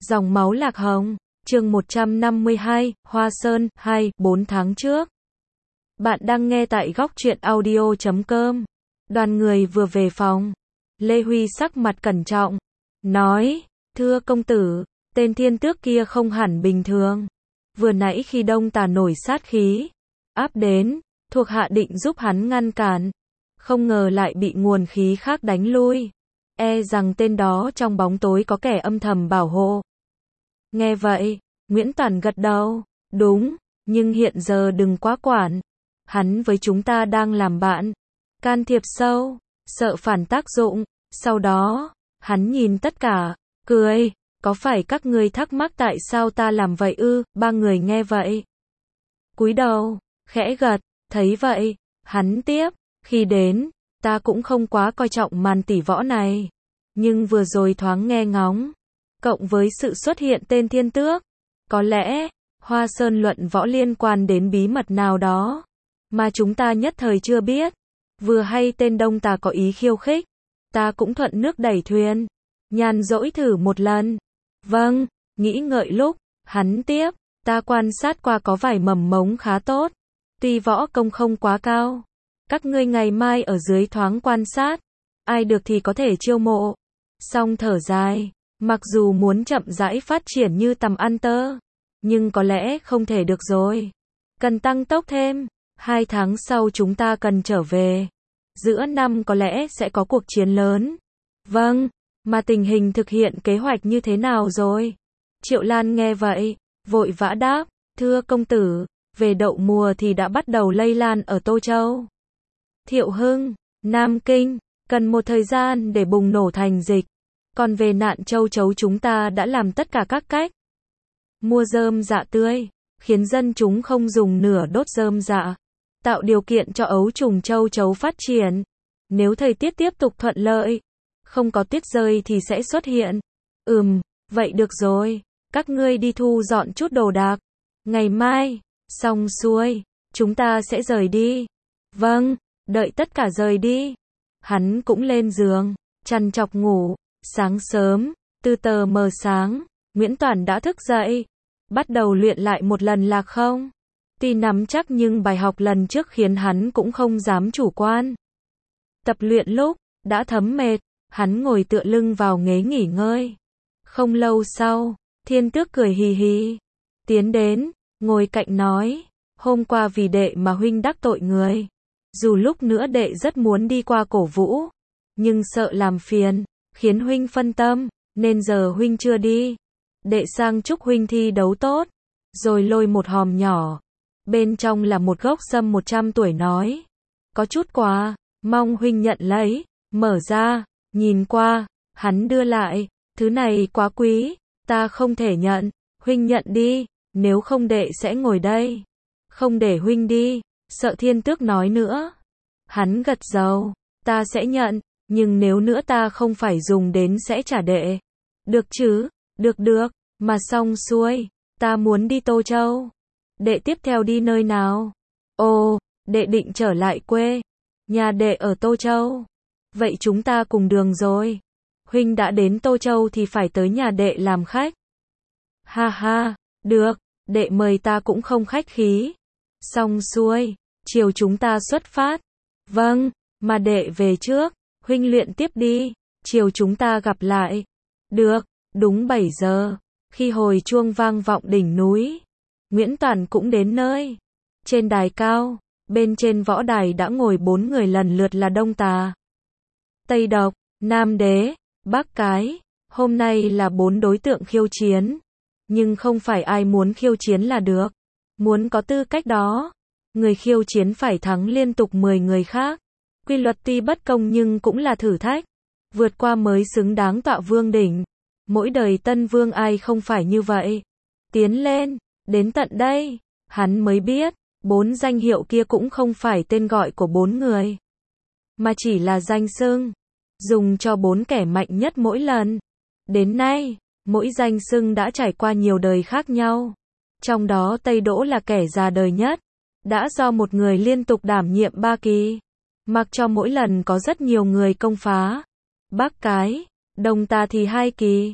Dòng máu lạc hồng, chương 152, Hoa Sơn, 4 tháng trước. Bạn đang nghe tại góc truyện audio.com. Đoàn người vừa về phòng. Lê Huy sắc mặt cẩn trọng. Nói, thưa công tử, tên thiên tước kia không hẳn bình thường. Vừa nãy khi Đông Tà nổi sát khí áp đến, thuộc hạ định giúp hắn ngăn cản. Không ngờ lại bị nguồn khí khác đánh lui. E rằng tên đó trong bóng tối có kẻ âm thầm bảo hộ. Nghe vậy, Nguyễn Toàn gật đầu. Đúng, nhưng hiện giờ đừng quá quản. Hắn với chúng ta đang làm bạn. Can thiệp sâu, sợ phản tác dụng. Sau đó, hắn nhìn tất cả, cười. Có phải các ngươi thắc mắc tại sao ta làm vậy ư? Ba người nghe vậy, cúi đầu, khẽ gật. Thấy vậy, hắn tiếp. Khi đến, ta cũng không quá coi trọng màn tỷ võ này. Nhưng vừa rồi thoáng nghe ngóng, cộng với sự xuất hiện tên thiên tước, có lẽ, Hoa Sơn luận võ liên quan đến bí mật nào đó, mà chúng ta nhất thời chưa biết. Vừa hay tên Đông Tà có ý khiêu khích, ta cũng thuận nước đẩy thuyền, nhàn rỗi thử một lần. Vâng, nghĩ ngợi lúc, hắn tiếp, ta quan sát qua có vài mầm mống khá tốt, tuy võ công không quá cao. Các ngươi ngày mai ở dưới thoáng quan sát, ai được thì có thể chiêu mộ. Xong thở dài, mặc dù muốn chậm rãi phát triển như tầm ăn tơ, nhưng có lẽ không thể được rồi. Cần tăng tốc thêm, 2 tháng sau chúng ta cần trở về. Giữa năm có lẽ sẽ có cuộc chiến lớn. Vâng, mà tình hình thực hiện kế hoạch như thế nào rồi? Triệu Lan nghe vậy, vội vã đáp, thưa công tử, về đậu mùa thì đã bắt đầu lây lan ở Tô Châu, Thiệu Hưng, Nam Kinh, cần một thời gian để bùng nổ thành dịch. Còn về nạn châu chấu chúng ta đã làm tất cả các cách. Mua rơm dạ tươi, khiến dân chúng không dùng nửa đốt rơm dạ. Tạo điều kiện cho ấu trùng châu chấu phát triển. Nếu thời tiết tiếp tục thuận lợi, không có tuyết rơi thì sẽ xuất hiện. Vậy được rồi, các ngươi đi thu dọn chút đồ đạc. Ngày mai, xong xuôi, chúng ta sẽ rời đi. Vâng, đợi tất cả rời đi. Hắn cũng lên giường, trằn trọc ngủ. Sáng sớm, từ tờ mờ sáng, Nguyễn Toàn đã thức dậy, bắt đầu luyện lại một lần lạc không. Tuy nắm chắc nhưng bài học lần trước khiến hắn cũng không dám chủ quan. Tập luyện lúc, đã thấm mệt, hắn ngồi tựa lưng vào ghế nghỉ ngơi. Không lâu sau, thiên tước cười hì hì, tiến đến, ngồi cạnh nói, hôm qua vì đệ mà huynh đắc tội người. Dù lúc nữa đệ rất muốn đi qua cổ vũ, nhưng sợ làm phiền, khiến huynh phân tâm, nên giờ huynh chưa đi. Đệ sang chúc huynh thi đấu tốt, rồi lôi một hòm nhỏ. Bên trong là một gốc sâm 100 tuổi nói, có chút quà, mong huynh nhận lấy. Mở ra, nhìn qua, hắn đưa lại, thứ này quá quý, ta không thể nhận, huynh nhận đi, nếu không đệ sẽ ngồi đây. Không để huynh đi, sợ thiên tước nói nữa. Hắn gật đầu, ta sẽ nhận. Nhưng nếu nữa ta không phải dùng đến sẽ trả đệ. Được chứ? Được, mà xong xuôi, ta muốn đi Tô Châu. Đệ tiếp theo đi nơi nào? Ồ, đệ định trở lại quê. Nhà đệ ở Tô Châu. Vậy chúng ta cùng đường rồi. Huynh đã đến Tô Châu thì phải tới nhà đệ làm khách. Ha ha, được, đệ mời ta cũng không khách khí. Xong xuôi, chiều chúng ta xuất phát. Vâng, mà đệ về trước. Huynh luyện tiếp đi, chiều chúng ta gặp lại. Được, đúng 7 giờ, khi hồi chuông vang vọng đỉnh núi, Nguyễn Toàn cũng đến nơi. Trên đài cao, bên trên võ đài đã ngồi 4 người lần lượt là Đông Tà, Tây Độc, Nam Đế, Bắc Cái. Hôm nay là 4 đối tượng khiêu chiến, nhưng không phải ai muốn khiêu chiến là được. Muốn có tư cách đó, người khiêu chiến phải thắng liên tục 10 người khác. Quy luật tuy bất công nhưng cũng là thử thách. Vượt qua mới xứng đáng tọa vương đỉnh. Mỗi đời tân vương ai không phải như vậy. Tiến lên, đến tận đây, hắn mới biết, 4 danh hiệu kia cũng không phải tên gọi của 4 người, mà chỉ là danh xưng, dùng cho 4 kẻ mạnh nhất mỗi lần. Đến nay, mỗi danh xưng đã trải qua nhiều đời khác nhau. Trong đó Tây Đỗ là kẻ già đời nhất, đã do một người liên tục đảm nhiệm 3 kỳ. Mặc cho mỗi lần có rất nhiều người công phá. Bắc Cái, Đông Tà thì 2 kỳ.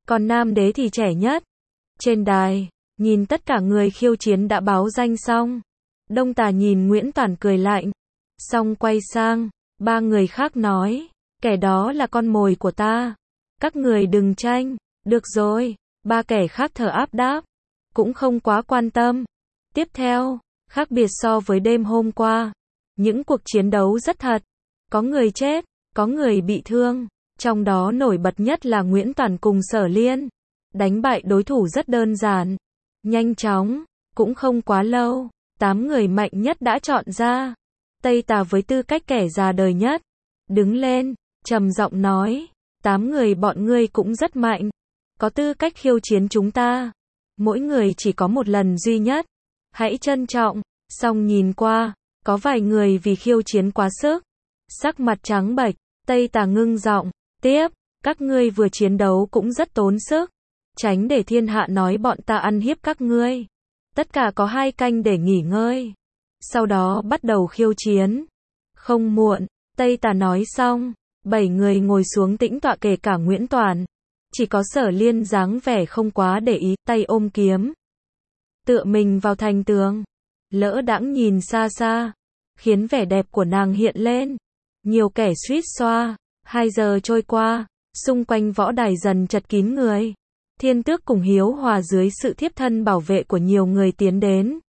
còn nam đế thì trẻ nhất. Trên đài, nhìn tất cả người khiêu chiến đã báo danh xong. Đông Tà nhìn Nguyễn Toản cười lạnh. Xong quay sang, ba người khác nói, kẻ đó là con mồi của ta. Các người đừng tranh. Được rồi, ba kẻ khác thở áp đáp. Cũng không quá quan tâm. Tiếp theo, khác biệt so với đêm hôm qua. Những cuộc chiến đấu rất thật. Có người chết, có người bị thương. Trong đó nổi bật nhất là Nguyễn Toản cùng Sở Liên. Đánh bại đối thủ rất đơn giản. Nhanh chóng, cũng không quá lâu. 8 người mạnh nhất đã chọn ra. Tây Tà với tư cách kẻ già đời nhất. Đứng lên, trầm giọng nói. 8 người bọn ngươi cũng rất mạnh. Có tư cách khiêu chiến chúng ta. Mỗi người chỉ có một lần duy nhất. Hãy trân trọng. Xong nhìn qua, có vài người vì khiêu chiến quá sức. Sắc mặt trắng bệch, Tây Tà ngưng giọng. Tiếp, các ngươi vừa chiến đấu cũng rất tốn sức. Tránh để thiên hạ nói bọn ta ăn hiếp các ngươi. Tất cả có 2 canh để nghỉ ngơi. Sau đó bắt đầu khiêu chiến. Không muộn, Tây Tà nói xong. 7 người ngồi xuống tĩnh tọa kể cả Nguyễn Toản. Chỉ có Sở Liên dáng vẻ không quá để ý, tay ôm kiếm. Tựa mình vào thành tường. Lỡ đãng nhìn xa xa. Khiến vẻ đẹp của nàng hiện lên. Nhiều kẻ suýt xoa. 2 giờ trôi qua. Xung quanh võ đài dần chật kín người. Thiên Tước cùng Hiếu Hòa dưới sự thiếp thân bảo vệ của nhiều người tiến đến.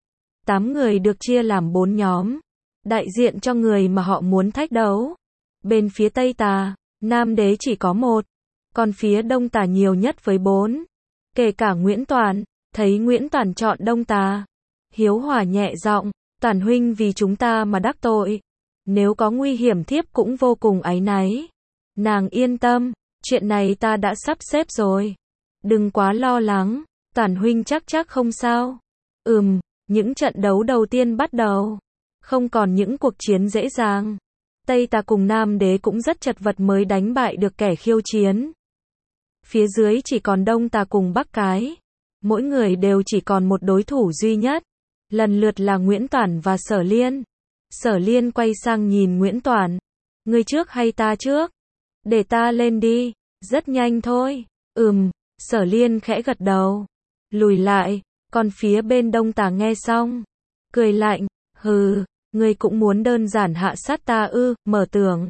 8 người được chia làm 4 nhóm. Đại diện cho người mà họ muốn thách đấu. Bên phía Tây Tà, Nam Đế chỉ có 1. Còn phía Đông Tà nhiều nhất với 4. Kể cả Nguyễn Toản, thấy Nguyễn Toản chọn Đông Tà. Hiếu Hòa nhẹ giọng, Toản huynh vì chúng ta mà đắc tội. Nếu có nguy hiểm thiếp cũng vô cùng áy náy. Nàng yên tâm, chuyện này ta đã sắp xếp rồi. Đừng quá lo lắng, Toản huynh chắc không sao. Những trận đấu đầu tiên bắt đầu. Không còn những cuộc chiến dễ dàng. Tây Tà cùng Nam Đế cũng rất chật vật mới đánh bại được kẻ khiêu chiến. Phía dưới chỉ còn Đông Tà cùng Bắc Cái. Mỗi người đều chỉ còn một đối thủ duy nhất. Lần lượt là Nguyễn Toản và Sở Liên. Sở Liên quay sang nhìn Nguyễn Toản. Ngươi trước hay ta trước? Để ta lên đi. Rất nhanh thôi. Sở Liên khẽ gật đầu. Lùi lại. Còn phía bên Đông Tà nghe xong. Cười lạnh. Hừ, ngươi cũng muốn đơn giản hạ sát ta ư, mở tưởng.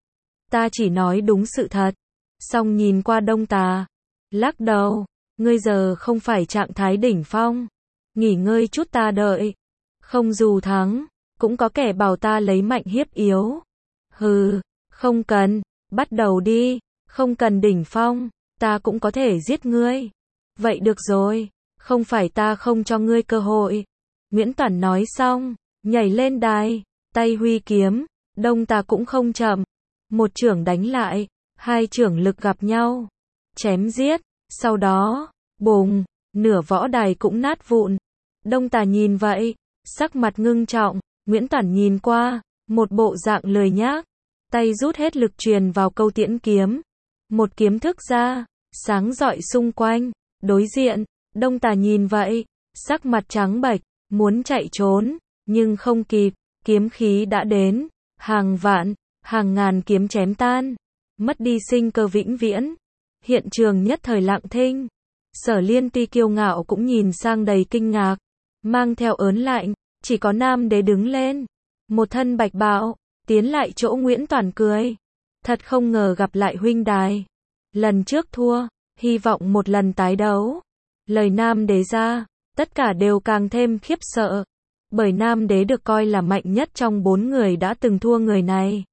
Ta chỉ nói đúng sự thật. Xong nhìn qua Đông Tà. Lắc đầu. Ngươi giờ không phải trạng thái đỉnh phong. Nghỉ ngơi chút ta đợi. Không dù thắng. Cũng có kẻ bảo ta lấy mạnh hiếp yếu. Hừ, không cần. Bắt đầu đi. Không cần đỉnh phong. Ta cũng có thể giết ngươi. Vậy được rồi. Không phải ta không cho ngươi cơ hội. Nguyễn Toản nói xong. Nhảy lên đài. Tay huy kiếm. Đông Tà cũng không chậm. Một chưởng đánh lại. 2 chưởng lực gặp nhau. Chém giết. Sau đó. Bùng. Nửa võ đài cũng nát vụn. Đông Tà nhìn vậy. Sắc mặt ngưng trọng. Nguyễn Toản nhìn qua. Một bộ dạng lười nhác. Tay rút hết lực truyền vào câu tiễn kiếm. Một kiếm thức ra. Sáng rọi xung quanh. Đối diện. Đông Tà nhìn vậy. Sắc mặt trắng bệch. Muốn chạy trốn. Nhưng không kịp. Kiếm khí đã đến. Hàng vạn. Hàng ngàn kiếm chém tan. Mất đi sinh cơ vĩnh viễn. Hiện trường nhất thời lặng thinh. Sở Liên tuy kiêu ngạo cũng nhìn sang đầy kinh ngạc. Mang theo ớn lạnh. Chỉ có Nam Đế đứng lên. Một thân bạch bào. Tiến lại chỗ Nguyễn Toản cười. Thật không ngờ gặp lại huynh đài. Lần trước thua. Hy vọng một lần tái đấu. Lời Nam Đế ra. Tất cả đều càng thêm khiếp sợ. Bởi Nam Đế được coi là mạnh nhất trong 4 người đã từng thua người này.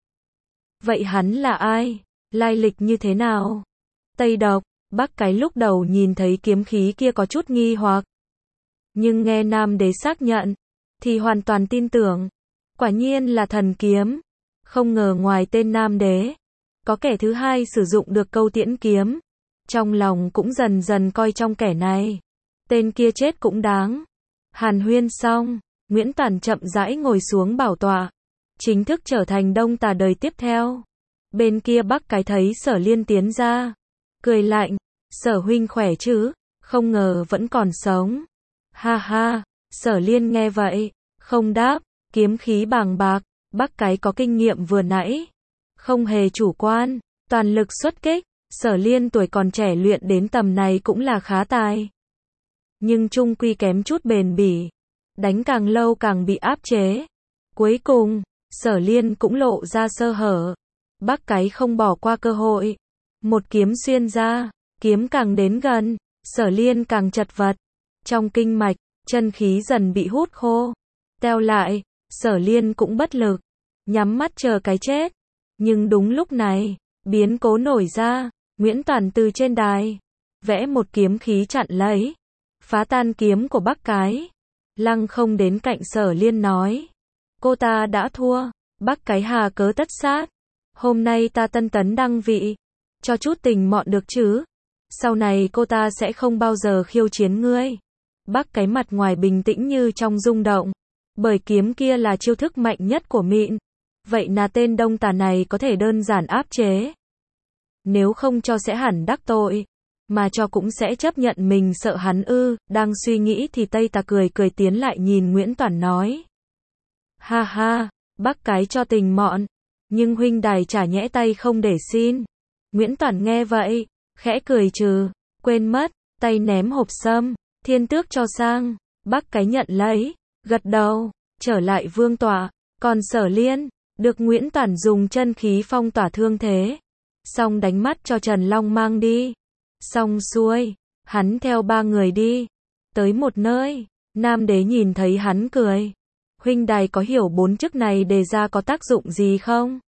Vậy hắn là ai? Lai lịch như thế nào? Tây Độc, Bắc Cái lúc đầu nhìn thấy kiếm khí kia có chút nghi hoặc. Nhưng nghe Nam Đế xác nhận. Thì hoàn toàn tin tưởng. Quả nhiên là thần kiếm. Không ngờ ngoài tên Nam Đế. Có kẻ thứ hai sử dụng được câu tiễn kiếm. Trong lòng cũng dần dần coi trong kẻ này. Tên kia chết cũng đáng. Hàn huyên xong. Nguyễn Toản chậm rãi ngồi xuống bảo tọa. Chính thức trở thành Đông Tà đời tiếp theo. Bên kia Bắc Cái thấy Sở Liên tiến ra. Cười lạnh. Sở huynh khỏe chứ? Không ngờ vẫn còn sống. Ha ha. Sở Liên nghe vậy. Không đáp. Kiếm khí bàng bạc. Bắc Cái có kinh nghiệm vừa nãy. Không hề chủ quan. Toàn lực xuất kích. Sở Liên tuổi còn trẻ luyện đến tầm này cũng là khá tài. Nhưng chung quy kém chút bền bỉ. Đánh càng lâu càng bị áp chế. Cuối cùng, Sở Liên cũng lộ ra sơ hở. Bắc Cái không bỏ qua cơ hội. Một kiếm xuyên ra, kiếm càng đến gần, Sở Liên càng chật vật. Trong kinh mạch, chân khí dần bị hút khô. Teo lại, Sở Liên cũng bất lực. Nhắm mắt chờ cái chết. Nhưng đúng lúc này, biến cố nổi ra. Nguyễn Toàn từ trên đài, vẽ một kiếm khí chặn lấy. Phá tan kiếm của Bắc Cái. Lăng không đến cạnh Sở Liên nói. Cô ta đã thua. Bắc Cái hà cớ tất sát. Hôm nay ta tân tấn đăng vị. Cho chút tình mọn được chứ. Sau này cô ta sẽ không bao giờ khiêu chiến ngươi. Bắc Cái mặt ngoài bình tĩnh như trong rung động. Bởi kiếm kia là chiêu thức mạnh nhất của Mịn. Vậy là tên Đông Tà này có thể đơn giản áp chế. Nếu không cho sẽ hẳn đắc tội. Mà cho cũng sẽ chấp nhận mình sợ hắn ư. Đang suy nghĩ thì Tây Tà cười cười tiến lại nhìn Nguyễn Toàn nói. Ha ha, Bắc Cái cho tình mọn. Nhưng huynh đài chả nhẽ tay không để xin. Nguyễn Toàn nghe vậy, khẽ cười trừ. Quên mất, tay ném hộp sâm. Thiên tước cho sang. Bắc Cái nhận lấy, gật đầu, trở lại vương tọa. Còn Sở Liên, được Nguyễn Toàn dùng chân khí phong tỏa thương thế. Xong đánh mắt cho Trần Long mang đi. Xong xuôi, hắn theo ba người đi. Tới một nơi, Nam Đế nhìn thấy hắn cười. Huynh đài có hiểu 4 chức này đề ra có tác dụng gì không?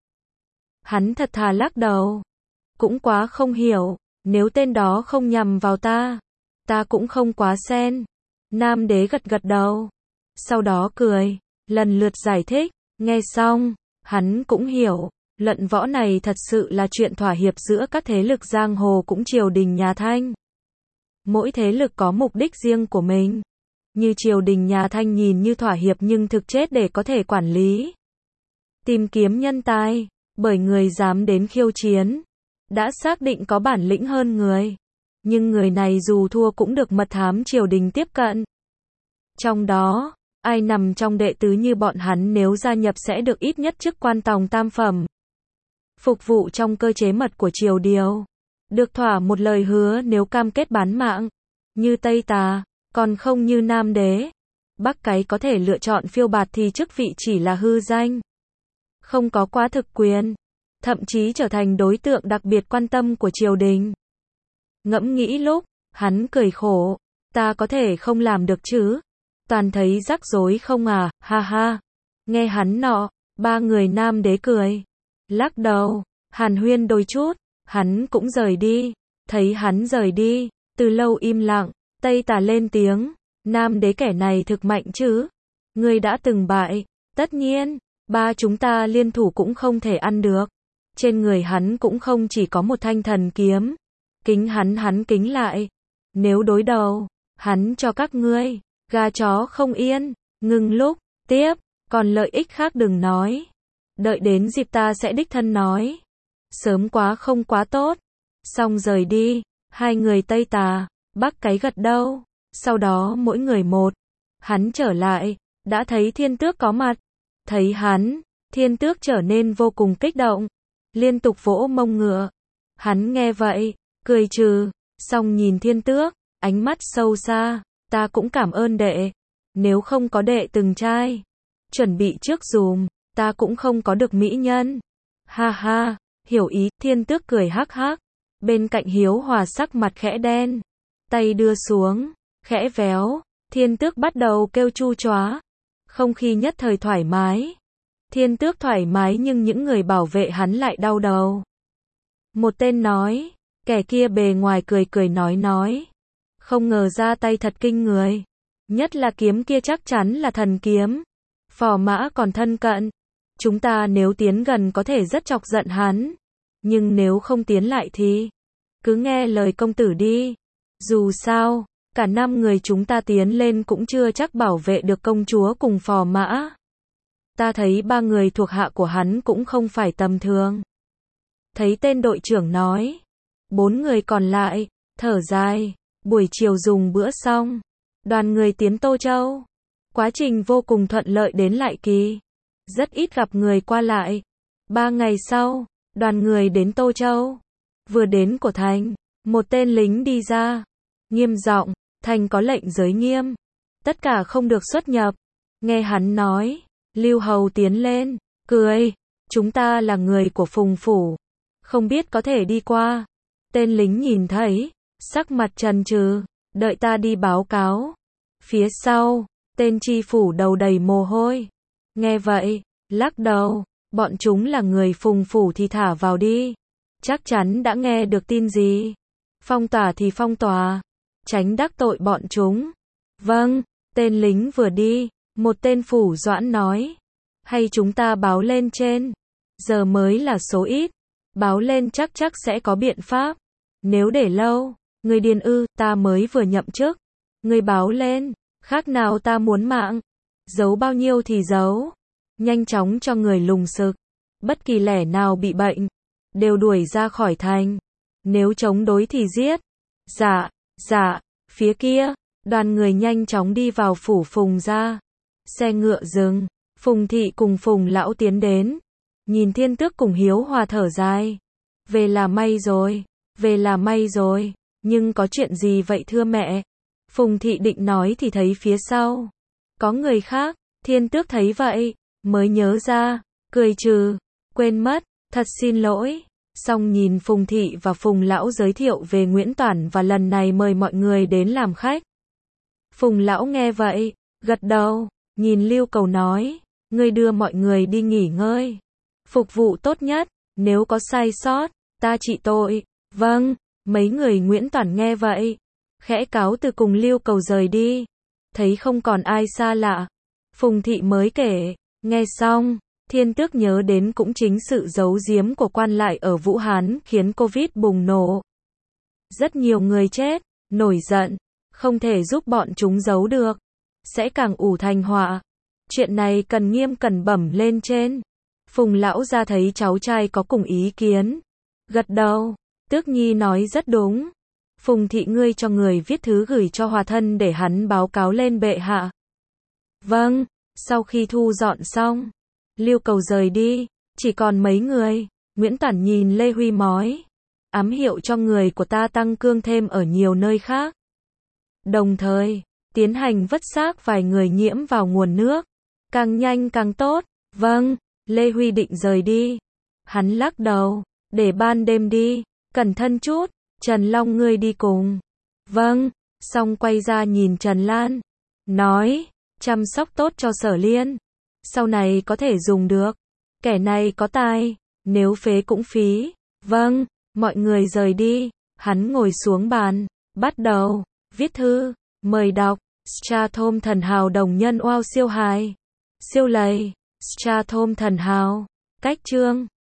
Hắn thật thà lắc đầu. Cũng quá không hiểu, nếu tên đó không nhằm vào ta cũng không quá xen. Nam Đế gật gật đầu. Sau đó cười, lần lượt giải thích. Nghe xong, hắn cũng hiểu. Luận võ này thật sự là chuyện thỏa hiệp giữa các thế lực giang hồ cũng triều đình nhà Thanh. Mỗi thế lực có mục đích riêng của mình. Như triều đình nhà Thanh nhìn như thỏa hiệp nhưng thực chết để có thể quản lý. Tìm kiếm nhân tài, bởi người dám đến khiêu chiến. Đã xác định có bản lĩnh hơn người. Nhưng người này dù thua cũng được mật thám triều đình tiếp cận. Trong đó, ai nằm trong đệ tứ như bọn hắn nếu gia nhập sẽ được ít nhất chức quan tòng tam phẩm. Phục vụ trong cơ chế mật của triều điều. Được thỏa một lời hứa nếu cam kết bán mạng. Như Tây Tà, còn không như Nam Đế. Bắc Cái có thể lựa chọn phiêu bạt thì chức vị chỉ là hư danh. Không có quá thực quyền. Thậm chí trở thành đối tượng đặc biệt quan tâm của triều đình. Ngẫm nghĩ lúc, hắn cười khổ. Ta có thể không làm được chứ? Toàn thấy rắc rối không à, ha ha. Nghe hắn nọ, ba người Nam Đế cười. Lắc đầu, hàn huyên đôi chút, hắn cũng rời đi. Thấy hắn rời đi, từ lâu im lặng, Tây Tà lên tiếng. Nam Đế kẻ này thực mạnh chứ? Ngươi đã từng bại. Tất nhiên, ba chúng ta liên thủ cũng không thể ăn được. Trên người hắn cũng không chỉ có một thanh thần kiếm. Kính hắn kính lại. Nếu đối đầu, hắn cho các ngươi gà chó không yên. Ngừng lúc, tiếp, còn lợi ích khác đừng nói. Đợi đến dịp ta sẽ đích thân nói. Sớm quá không quá tốt. Xong rời đi, hai người Tây Tà, Bắc Cái gật đầu. Sau đó mỗi người một. Hắn trở lại, đã thấy Thiên Tước có mặt. Thấy hắn, Thiên Tước trở nên vô cùng kích động. Liên tục vỗ mông ngựa. Hắn nghe vậy, cười trừ. Xong nhìn Thiên Tước, ánh mắt sâu xa. Ta cũng cảm ơn đệ. Nếu không có đệ từng trai chuẩn bị trước dùm, ta cũng không có được mỹ nhân. Ha ha, hiểu ý. Thiên Tước cười hắc hắc. Bên cạnh Hiếu Hòa sắc mặt khẽ đen. Tay đưa xuống, khẽ véo. Thiên Tước bắt đầu kêu chu chóa. Không khí nhất thời thoải mái. Thiên Tước thoải mái nhưng những người bảo vệ hắn lại đau đầu. Một tên nói, kẻ kia bề ngoài cười cười nói. Không ngờ ra tay thật kinh người. Nhất là kiếm kia chắc chắn là thần kiếm. Phò Mã còn thân cận. Chúng ta nếu tiến gần có thể rất chọc giận hắn. Nhưng nếu không tiến lại thì cứ nghe lời công tử đi. Dù sao, cả 5 người chúng ta tiến lên cũng chưa chắc bảo vệ được công chúa cùng Phò Mã. Ta thấy 3 người thuộc hạ của hắn cũng không phải tầm thường. Thấy tên đội trưởng nói. 4 người còn lại, thở dài. Buổi chiều dùng bữa xong. Đoàn người tiến Tô Châu. Quá trình vô cùng thuận lợi đến Lại Kỳ. Rất ít gặp người qua lại. 3 ngày sau, đoàn người đến Tô Châu. Vừa đến của thành, một tên lính đi ra, nghiêm giọng, thành có lệnh giới nghiêm, tất cả không được xuất nhập. Nghe hắn nói, Lưu Hầu tiến lên, cười, chúng ta là người của Phùng phủ, không biết có thể đi qua. Tên lính nhìn thấy, sắc mặt trần trừ, đợi ta đi báo cáo. Phía sau, tên tri phủ đầu đầy mồ hôi. Nghe vậy, lắc đầu, bọn chúng là người Phùng phủ thì thả vào đi. Chắc chắn đã nghe được tin gì. Phong tỏa thì phong tỏa, tránh đắc tội bọn chúng. Vâng, tên lính vừa đi, một tên phủ doãn nói. Hay chúng ta báo lên trên, giờ mới là số ít, báo lên chắc sẽ có biện pháp. Nếu để lâu, người điền ư, ta mới vừa nhậm chức. Người báo lên, khác nào ta muốn mạng. Giấu bao nhiêu thì giấu. Nhanh chóng cho người lùng sực. Bất kỳ lẻ nào bị bệnh, đều đuổi ra khỏi thành. Nếu chống đối thì giết. Dạ, dạ, phía kia, đoàn người nhanh chóng đi vào phủ Phùng ra. Xe ngựa dừng, Phùng thị cùng Phùng lão tiến đến. Nhìn Thiên Tước cùng Hiếu Hòa thở dài. Về là may rồi, về là may rồi, nhưng có chuyện gì vậy thưa mẹ? Phùng thị định nói thì thấy phía sau có người khác. Thiên Tước thấy vậy, mới nhớ ra, cười trừ, quên mất, thật xin lỗi. Xong nhìn Phùng thị và Phùng lão giới thiệu về Nguyễn Toản và lần này mời mọi người đến làm khách. Phùng lão nghe vậy, gật đầu, nhìn Lưu Cầu nói, ngươi đưa mọi người đi nghỉ ngơi, phục vụ tốt nhất, nếu có sai sót, ta trị tội. Vâng, mấy người Nguyễn Toản nghe vậy, khẽ cáo từ cùng Lưu Cầu rời đi. Thấy không còn ai xa lạ, Phùng thị mới kể, nghe xong, Thiên Tước nhớ đến cũng chính sự giấu giếm của quan lại ở Vũ Hán khiến Covid bùng nổ. Rất nhiều người chết, nổi giận, không thể giúp bọn chúng giấu được, sẽ càng ủ thành họa. Chuyện này cần nghiêm cẩn bẩm lên trên. Phùng lão ra thấy cháu trai có cùng ý kiến, gật đầu, Tước Nhi nói rất đúng. Phùng thị ngươi cho người viết thư gửi cho Hòa thân để hắn báo cáo lên bệ hạ. Vâng, sau khi thu dọn xong, Lưu Cầu rời đi, chỉ còn mấy người. Nguyễn Toản nhìn Lê Huy nói, ám hiệu cho người của ta tăng cương thêm ở nhiều nơi khác. Đồng thời, tiến hành vất xác vài người nhiễm vào nguồn nước, càng nhanh càng tốt. Vâng, Lê Huy định rời đi. Hắn lắc đầu, để ban đêm đi, cẩn thận chút, Trần Long ngươi đi cùng. Vâng, xong quay ra nhìn Trần Lan, nói, chăm sóc tốt cho Sở Liên, sau này có thể dùng được. Kẻ này có tài, nếu phế cũng phí. Vâng, mọi người rời đi, hắn ngồi xuống bàn, bắt đầu viết thư, mời đọc. Strathom thần hào đồng nhân oao siêu hài, siêu lầy, Strathom thần hào, cách chương.